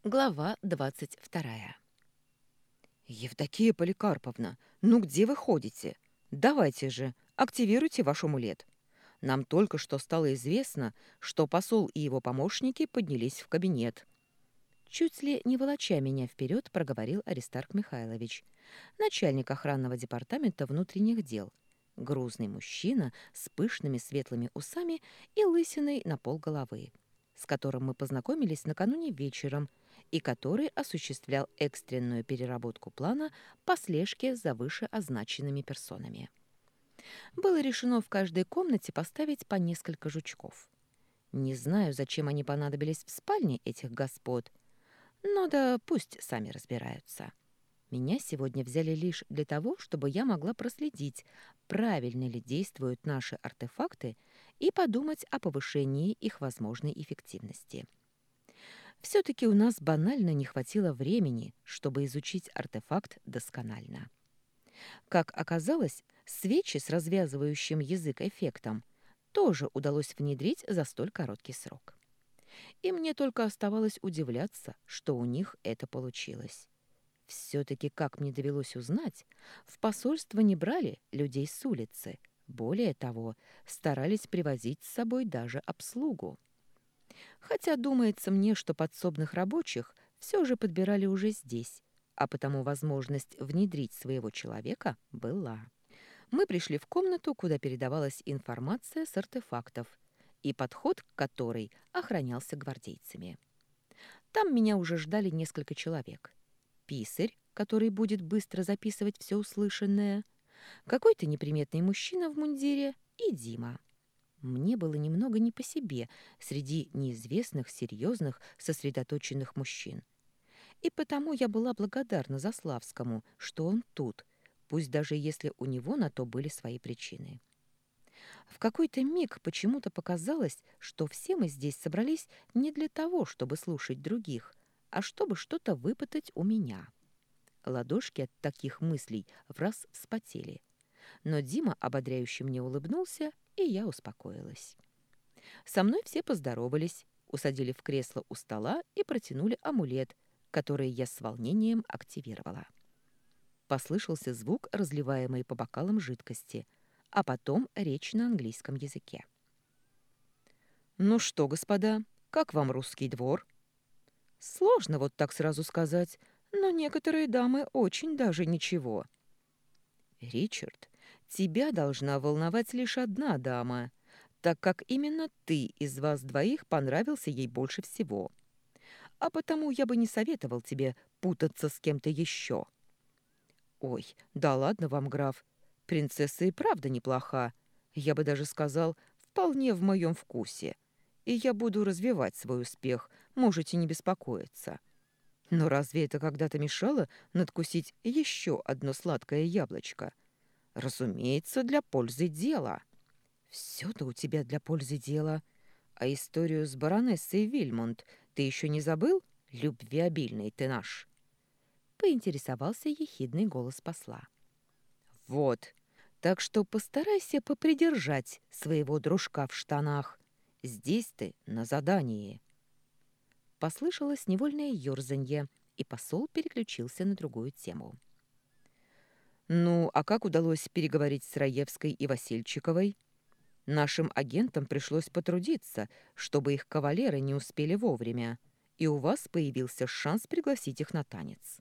Глава 22. «Евдокия Поликарповна, ну где вы ходите? Давайте же, активируйте ваш амулет. Нам только что стало известно, что посол и его помощники поднялись в кабинет». Чуть ли не волоча меня вперед, проговорил Аристарх Михайлович, начальник охранного департамента внутренних дел. Грузный мужчина с пышными светлыми усами и лысиной на полголовы, с которым мы познакомились накануне вечером и который осуществлял экстренную переработку плана по слежке за вышеозначенными персонами. Было решено в каждой комнате поставить по несколько жучков. Не знаю, зачем они понадобились в спальне этих господ, но да пусть сами разбираются. Меня сегодня взяли лишь для того, чтобы я могла проследить, правильно ли действуют наши артефакты, и подумать о повышении их возможной эффективности. Все-таки у нас банально не хватило времени, чтобы изучить артефакт досконально. Как оказалось, свечи с развязывающим язык эффектом тоже удалось внедрить за столь короткий срок. И мне только оставалось удивляться, что у них это получилось. Все-таки, как мне довелось узнать, в посольство не брали людей с улицы. Более того, старались привозить с собой даже обслугу. Хотя думается мне, что подсобных рабочих все же подбирали уже здесь, а потому возможность внедрить своего человека была. Мы пришли в комнату, куда передавалась информация с артефактов, и подход к которой охранялся гвардейцами. Там меня уже ждали несколько человек. Писарь, который будет быстро записывать все услышанное, какой-то неприметный мужчина в мундире и Дима. Мне было немного не по себе среди неизвестных, серьезных, сосредоточенных мужчин. И потому я была благодарна Заславскому, что он тут, пусть даже если у него на то были свои причины. В какой-то миг почему-то показалось, что все мы здесь собрались не для того, чтобы слушать других, а чтобы что-то выпытать у меня. Ладошки от таких мыслей враз вспотели. Но Дима ободряюще мне улыбнулся, и я успокоилась. Со мной все поздоровались, усадили в кресло у стола и протянули амулет, который я с волнением активировала. Послышался звук, разливаемой по бокалам жидкости, а потом речь на английском языке. «Ну что, господа, как вам русский двор?» «Сложно вот так сразу сказать, но некоторые дамы очень даже ничего». «Ричард, тебя должна волновать лишь одна дама, так как именно ты из вас двоих понравился ей больше всего. А потому я бы не советовал тебе путаться с кем-то еще». «Ой, да ладно вам, граф, принцесса и правда неплоха. Я бы даже сказал, вполне в моем вкусе. И я буду развивать свой успех, можете не беспокоиться. Но разве это когда-то мешало надкусить еще одно сладкое яблочко? Разумеется, для пользы дела». «Все-то у тебя для пользы дела. А историю с баронессой Вильмонт ты еще не забыл? Любвеобильный ты наш!» Поинтересовался ехидный голос посла. «Вот, так что постарайся попридержать своего дружка в штанах. Здесь ты на задании». Послышалось невольное ёрзанье, и посол переключился на другую тему. «Ну, а как удалось переговорить с Раевской и Васильчиковой? Нашим агентам пришлось потрудиться, чтобы их кавалеры не успели вовремя, и у вас появился шанс пригласить их на танец».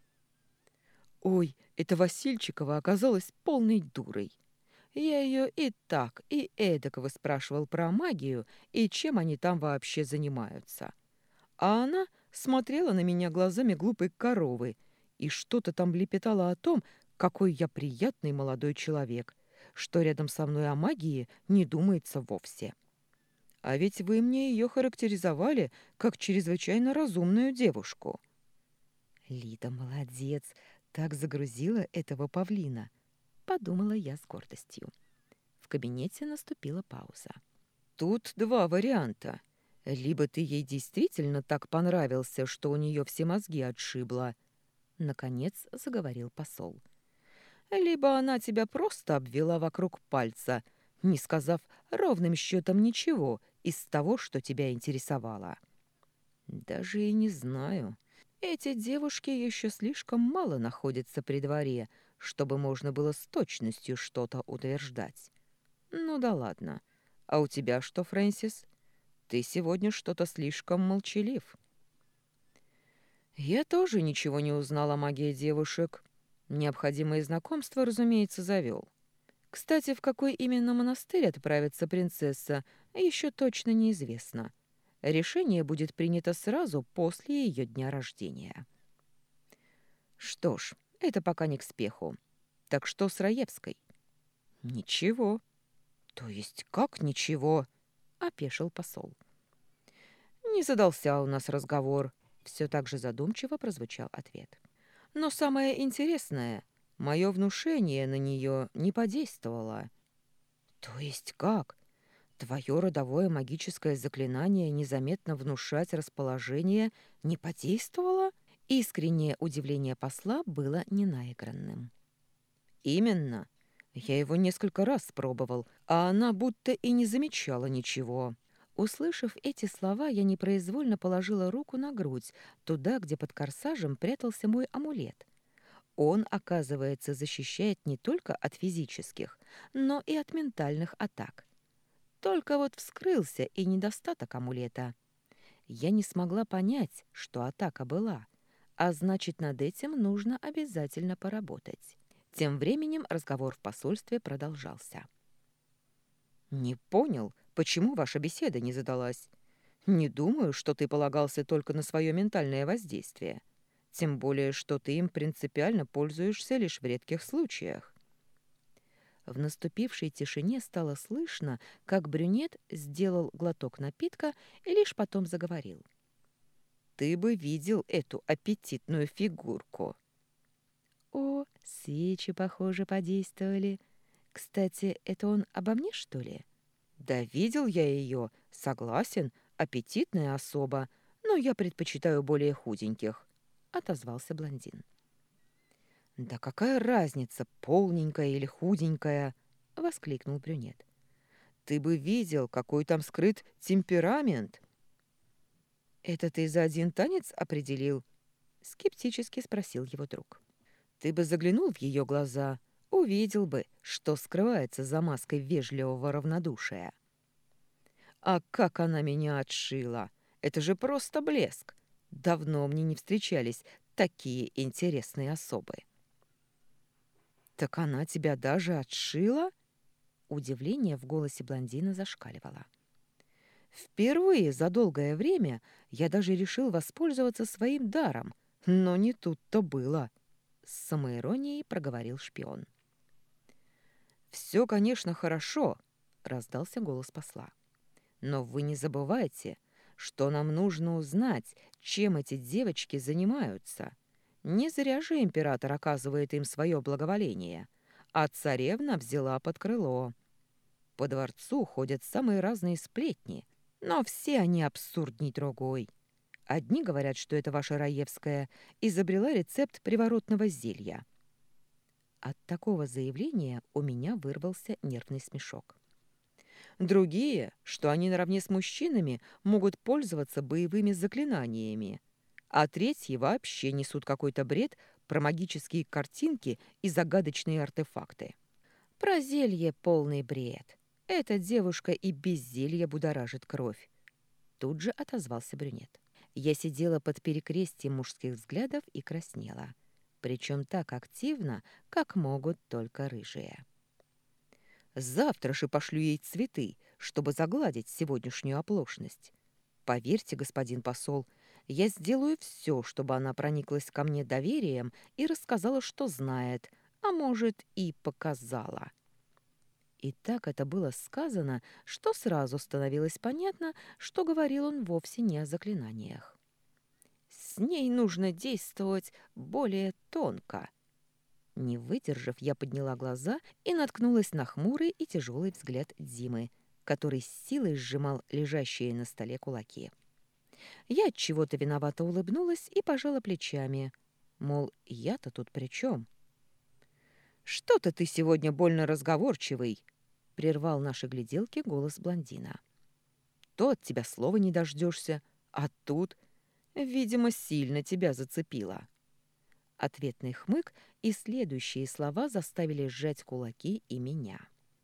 «Ой, эта Васильчикова оказалась полной дурой. Я ее и так, и эдак выспрашивал про магию и чем они там вообще занимаются. А она смотрела на меня глазами глупой коровы и что-то там лепетала о том, какой я приятный молодой человек, что рядом со мной о магии не думается вовсе. А ведь вы мне ее характеризовали как чрезвычайно разумную девушку». «Лида молодец, так загрузила этого павлина», — подумала я с гордостью. В кабинете наступила пауза. «Тут два варианта. Либо ты ей действительно так понравился, что у нее все мозги отшибло», — наконец заговорил посол. «Либо она тебя просто обвела вокруг пальца, не сказав ровным счетом ничего из того, что тебя интересовало». Даже и не знаю. Эти девушки еще слишком мало находятся при дворе, чтобы можно было с точностью что-то утверждать. Ну да ладно. А у тебя что, Фрэнсис? Ты сегодня что-то слишком молчалив. Я тоже ничего не узнала о магии девушек. Необходимые знакомства, разумеется, завел. Кстати, в какой именно монастырь отправится принцесса, еще точно неизвестно. Решение будет принято сразу после ее дня рождения. Что ж, это пока не к спеху. Так что с Раевской? Ничего. То есть как ничего? Опешил посол. Не задался у нас разговор. Все так же задумчиво прозвучал ответ. Но самое интересное, мое внушение на нее не подействовало. То есть как? Твое родовое магическое заклинание незаметно внушать расположение не подействовало? Искреннее удивление посла было ненаигранным. Именно. Я его несколько раз пробовал, а она будто и не замечала ничего. Услышав эти слова, я непроизвольно положила руку на грудь, туда, где под корсажем прятался мой амулет. Он, оказывается, защищает не только от физических, но и от ментальных атак. Только вот вскрылся и недостаток амулета. Я не смогла понять, что атака была, а значит, над этим нужно обязательно поработать. Тем временем разговор в посольстве продолжался. «Не понял, почему ваша беседа не задалась? Не думаю, что ты полагался только на свое ментальное воздействие. Тем более, что ты им принципиально пользуешься лишь в редких случаях». В наступившей тишине стало слышно, как брюнет сделал глоток напитка и лишь потом заговорил. «Ты бы видел эту аппетитную фигурку!» «О, свечи, похоже, подействовали. Кстати, это он обо мне, что ли?» «Да видел я ее, согласен, аппетитная особа, но я предпочитаю более худеньких», — отозвался блондин. «Да какая разница, полненькая или худенькая?» — воскликнул брюнет. «Ты бы видел, какой там скрыт темперамент!» «Это ты за один танец определил?» — скептически спросил его друг. «Ты бы заглянул в ее глаза, увидел бы, что скрывается за маской вежливого равнодушия». «А как она меня отшила! Это же просто блеск! Давно мне не встречались такие интересные особы». «Так она тебя даже отшила?» Удивление в голосе блондина зашкаливало. «Впервые за долгое время я даже решил воспользоваться своим даром, но не тут-то было», — с самоиронией проговорил шпион. «Все, конечно, хорошо», — раздался голос посла. «Но вы не забывайте, что нам нужно узнать, чем эти девочки занимаются. Не зря же император оказывает им свое благоволение, а царевна взяла под крыло. По дворцу ходят самые разные сплетни, но все они абсурдней другой. Одни говорят, что это ваша Раевская изобрела рецепт приворотного зелья». От такого заявления у меня вырвался нервный смешок. Другие, что они наравне с мужчинами могут пользоваться боевыми заклинаниями, а третьи вообще несут какой-то бред про магические картинки и загадочные артефакты. Про зелье полный бред. Эта девушка и без зелья будоражит кровь. Тут же отозвался брюнет. Я сидела под перекрестием мужских взглядов и краснела. Причем так активно, как могут только рыжие. Завтра же пошлю ей цветы, чтобы загладить сегодняшнюю оплошность. Поверьте, господин посол, я сделаю все, чтобы она прониклась ко мне доверием и рассказала, что знает, а может, и показала. И так это было сказано, что сразу становилось понятно, что говорил он вовсе не о заклинаниях. С ней нужно действовать более тонко. Не выдержав, я подняла глаза и наткнулась на хмурый и тяжелый взгляд Димы, который с силой сжимал лежащие на столе кулаки. Я от чего-то виновато улыбнулась и пожала плечами. Мол, я-то тут при чем? «Что-то ты сегодня больно разговорчивый», — прервал наши гляделки голос блондина. «То от тебя слова не дождешься, а тут Видимо, сильно тебя зацепило». Ответный хмык и следующие слова заставили сжать кулаки и меня.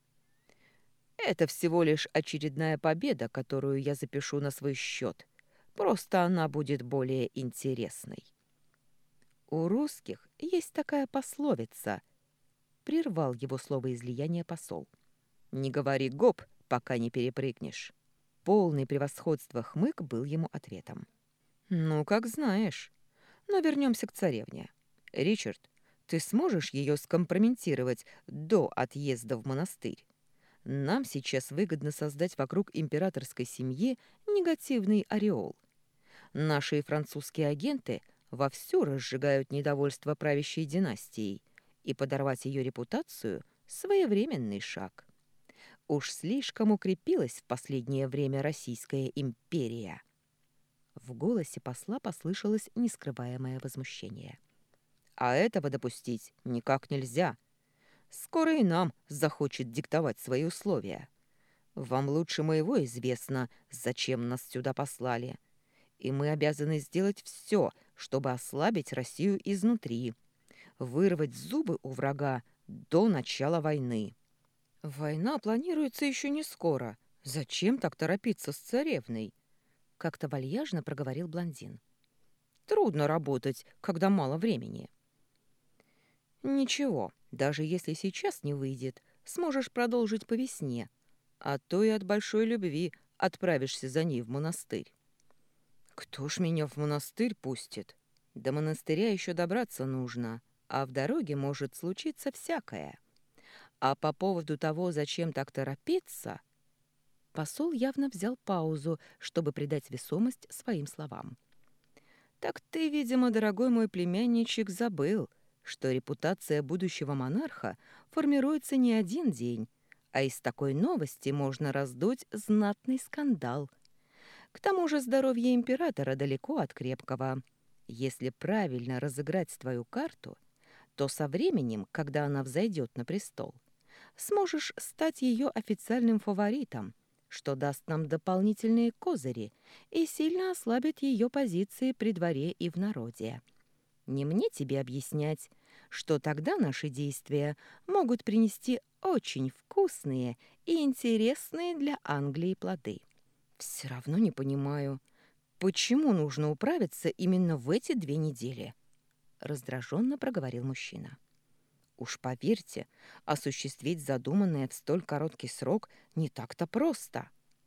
«Это всего лишь очередная победа, которую я запишу на свой счет. Просто она будет более интересной». «У русских есть такая пословица», — прервал его словоизлияние посол. «Не говори гоп, пока не перепрыгнешь». Полный превосходства хмык был ему ответом. «Ну, как знаешь. Но вернемся к царевне. Ричард, ты сможешь ее скомпрометировать до отъезда в монастырь? Нам сейчас выгодно создать вокруг императорской семьи негативный ореол. Наши французские агенты вовсю разжигают недовольство правящей династией, и подорвать ее репутацию — своевременный шаг. Уж слишком укрепилась в последнее время Российская империя». В голосе посла послышалось нескрываемое возмущение. «А этого допустить никак нельзя. Скоро и нам захочет диктовать свои условия. Вам лучше моего известно, зачем нас сюда послали. И мы обязаны сделать все, чтобы ослабить Россию изнутри, вырвать зубы у врага до начала войны». «Война планируется еще не скоро. Зачем так торопиться с царевной?» — как-то вальяжно проговорил блондин. «Трудно работать, когда мало времени». «Ничего, даже если сейчас не выйдет, сможешь продолжить по весне, а то и от большой любви отправишься за ней в монастырь». «Кто ж меня в монастырь пустит? До монастыря еще добраться нужно, а в дороге может случиться всякое. А по поводу того, зачем так торопиться...» Посол явно взял паузу, чтобы придать весомость своим словам. «Так ты, видимо, дорогой мой племянничек, забыл, что репутация будущего монарха формируется не один день, а из такой новости можно раздуть знатный скандал. К тому же здоровье императора далеко от крепкого. Если правильно разыграть твою карту, то со временем, когда она взойдет на престол, сможешь стать ее официальным фаворитом, что даст нам дополнительные козыри и сильно ослабит ее позиции при дворе и в народе. Не мне тебе объяснять, что тогда наши действия могут принести очень вкусные и интересные для Англии плоды. Все равно не понимаю, почему нужно управиться именно в эти 2 недели?» Раздраженно проговорил мужчина. «Уж поверьте, осуществить задуманное в столь короткий срок не так-то просто».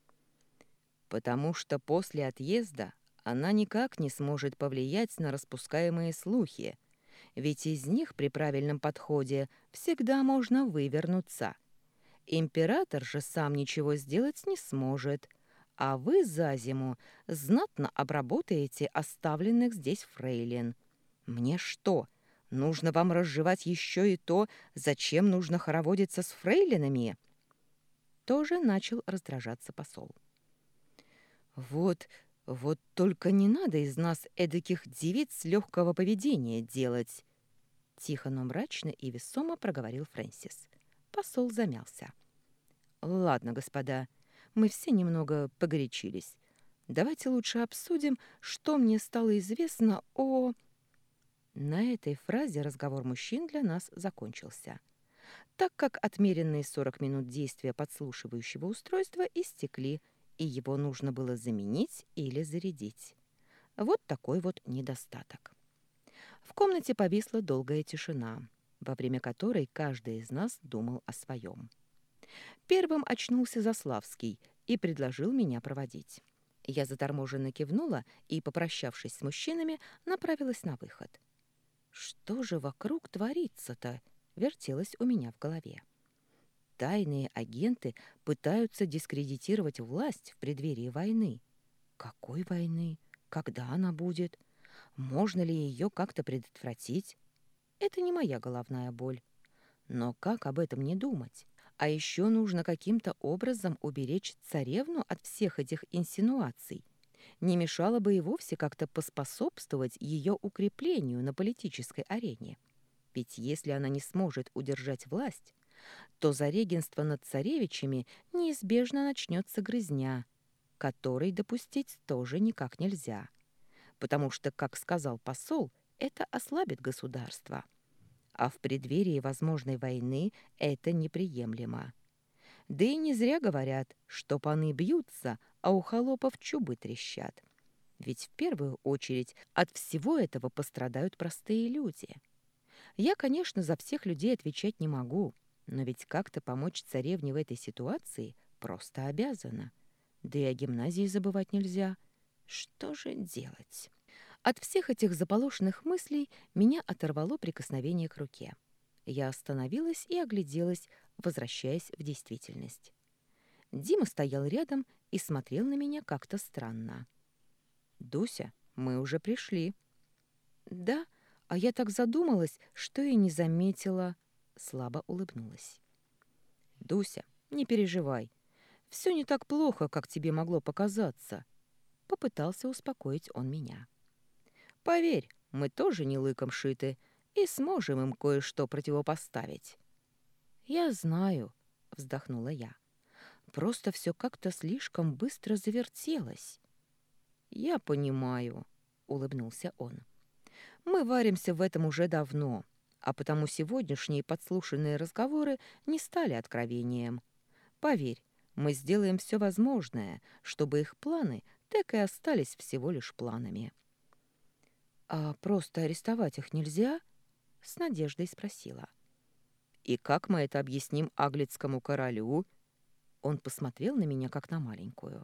«Потому что после отъезда она никак не сможет повлиять на распускаемые слухи, ведь из них при правильном подходе всегда можно вывернуться. Император же сам ничего сделать не сможет, а вы за зиму знатно обработаете оставленных здесь фрейлин. Мне что, нужно вам разжевать еще и то, зачем нужно хороводиться с фрейлинами?» Тоже начал раздражаться посол. Вот только не надо из нас эдаких девиц легкого поведения делать!» Тихо, но мрачно и весомо проговорил Фрэнсис. Посол замялся. «Ладно, господа, мы все немного погорячились. Давайте лучше обсудим, что мне стало известно о...» На этой фразе разговор мужчин для нас закончился, так как отмеренные 40 минут действия подслушивающего устройства истекли, и его нужно было заменить или зарядить. Вот такой вот недостаток. В комнате повисла долгая тишина, во время которой каждый из нас думал о своем. Первым очнулся Заславский и предложил меня проводить. Я заторможенно кивнула и, попрощавшись с мужчинами, направилась на выход. «Что же вокруг творится-то?» — вертелось у меня в голове. Тайные агенты пытаются дискредитировать власть в преддверии войны. Какой войны? Когда она будет? Можно ли ее как-то предотвратить? Это не моя головная боль. Но как об этом не думать? А еще нужно каким-то образом уберечь царевну от всех этих инсинуаций. Не мешало бы и вовсе как-то поспособствовать ее укреплению на политической арене. Ведь если она не сможет удержать власть, то за регенство над царевичами неизбежно начнется грызня, которой допустить тоже никак нельзя. потому что, как сказал посол, это ослабит государство. А в преддверии возможной войны это неприемлемо. Да и не зря говорят, что паны бьются, а у холопов чубы трещат. Ведь в первую очередь от всего этого пострадают простые люди. Я, конечно, за всех людей отвечать не могу, но ведь как-то помочь царевне в этой ситуации просто обязана. Да и о гимназии забывать нельзя. Что же делать? От всех этих заполошенных мыслей меня оторвало прикосновение к руке. Я остановилась и огляделась, возвращаясь в действительность. Дима стоял рядом и смотрел на меня как-то странно. «Дуся, мы уже пришли». «Да, а я так задумалась, что и не заметила». Слабо улыбнулась. «Дуся, не переживай. Все не так плохо, как тебе могло показаться». Попытался успокоить он меня. «Поверь, мы тоже не лыком шиты и сможем им кое-что противопоставить». «Я знаю», — вздохнула я. «Просто все как-то слишком быстро завертелось». «Я понимаю», — улыбнулся он. «Мы варимся в этом уже давно, а потому сегодняшние подслушанные разговоры не стали откровением. Поверь, мы сделаем все возможное, чтобы их планы так и остались всего лишь планами». «А просто арестовать их нельзя?» — с надеждой спросила. «И как мы это объясним аглицкому королю?» Он посмотрел на меня, как на маленькую.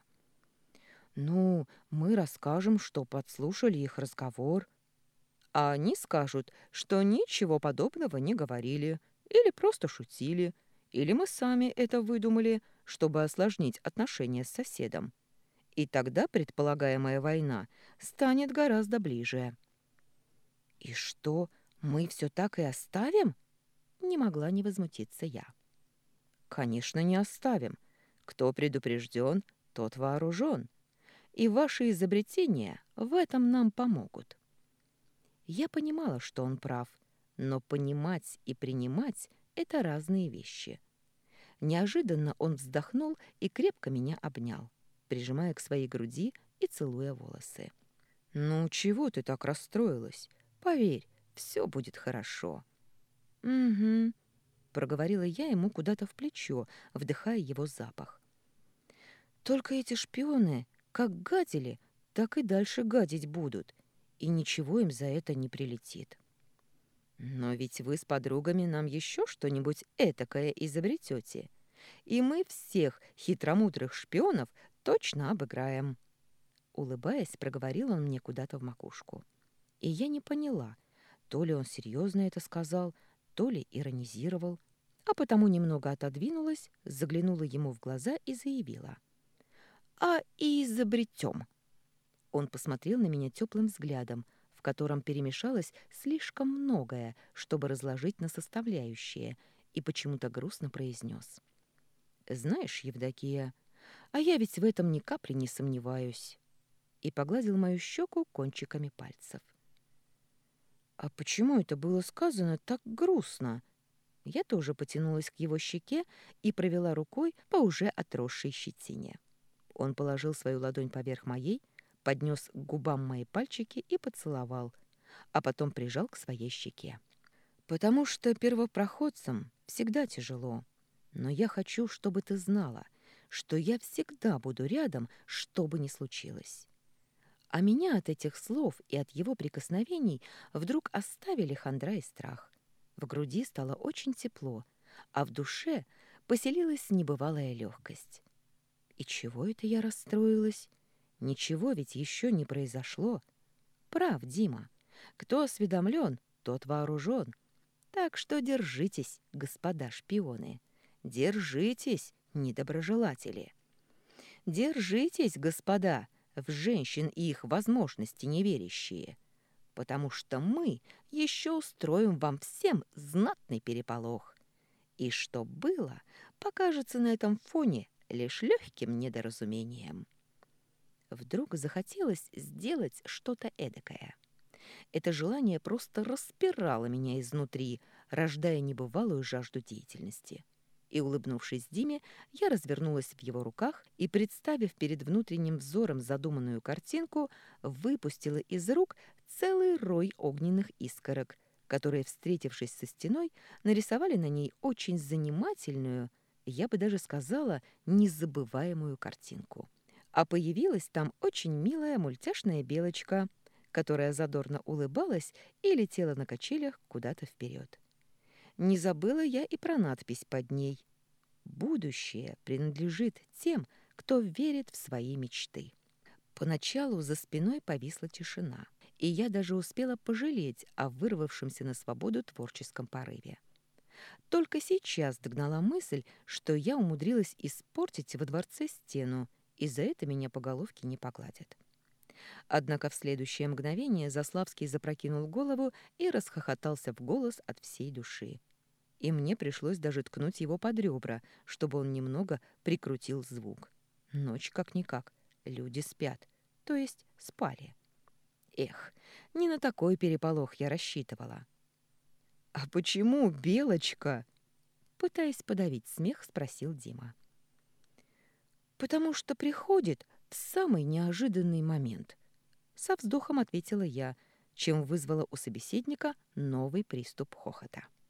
«Ну, мы расскажем, что подслушали их разговор, а они скажут, что ничего подобного не говорили, или просто шутили, или мы сами это выдумали, чтобы осложнить отношения с соседом. И тогда предполагаемая война станет гораздо ближе». «И что, мы все так и оставим?» Не могла не возмутиться я. «Конечно, не оставим. Кто предупрежден, тот вооружен. И ваши изобретения в этом нам помогут». Я понимала, что он прав, но понимать и принимать — это разные вещи. Неожиданно он вздохнул и крепко меня обнял, прижимая к своей груди и целуя волосы. «Ну, чего ты так расстроилась? Поверь, все будет хорошо». «Угу», — проговорила я ему куда-то в плечо, вдыхая его запах. «Только эти шпионы как гадили, так и дальше гадить будут, и ничего им за это не прилетит». «Но ведь вы с подругами нам еще что-нибудь этакое изобретете, и мы всех хитромудрых шпионов точно обыграем». Улыбаясь, проговорил он мне куда-то в макушку. И я не поняла, то ли он серьезно это сказал, то ли иронизировал, а потому немного отодвинулась, заглянула ему в глаза и заявила. «А и изобретем». Он посмотрел на меня теплым взглядом, в котором перемешалось слишком многое, чтобы разложить на составляющие, и почему-то грустно произнес. «Знаешь, Евдокия, а я ведь в этом ни капли не сомневаюсь». И погладил мою щеку кончиками пальцев. «А почему это было сказано так грустно?» Я тоже потянулась к его щеке и провела рукой по уже отросшей щетине. Он положил свою ладонь поверх моей, поднес к губам мои пальчики и поцеловал, а потом прижал к своей щеке. «Потому что первопроходцам всегда тяжело. Но я хочу, чтобы ты знала, что я всегда буду рядом, что бы ни случилось». А меня от этих слов и от его прикосновений вдруг оставили хандра и страх. В груди стало очень тепло, а в душе поселилась небывалая легкость. И чего это я расстроилась? Ничего ведь еще не произошло. Прав, Дима. Кто осведомлен, тот вооружен. Так что держитесь, господа шпионы. Держитесь, недоброжелатели. Держитесь, господа, в женщин и их возможности неверящие, потому что мы еще устроим вам всем знатный переполох. И что было, покажется на этом фоне лишь легким недоразумением». Вдруг захотелось сделать что-то эдакое. Это желание просто распирало меня изнутри, рождая небывалую жажду деятельности. И, улыбнувшись Диме, я развернулась в его руках и, представив перед внутренним взором задуманную картинку, выпустила из рук целый рой огненных искорок, которые, встретившись со стеной, нарисовали на ней очень занимательную, я бы даже сказала, незабываемую картинку. А появилась там очень милая мультяшная белочка, которая задорно улыбалась и летела на качелях куда-то вперед. Не забыла я и про надпись под ней. «Будущее принадлежит тем, кто верит в свои мечты». Поначалу за спиной повисла тишина, и я даже успела пожалеть о вырвавшемся на свободу творческом порыве. Только сейчас догнала мысль, что я умудрилась испортить во дворце стену, и за это меня по головке не погладят. Однако в следующее мгновение Заславский запрокинул голову и расхохотался в голос от всей души. И мне пришлось даже ткнуть его под ребра, чтобы он немного прикрутил звук. Ночь как-никак, люди спят, то есть спали. Эх, не на такой переполох я рассчитывала. «А почему Белочка?» Пытаясь подавить смех, спросил Дима. «Потому что приходит в самый неожиданный момент», — со вздохом ответила я, чем вызвала у собеседника новый приступ хохота.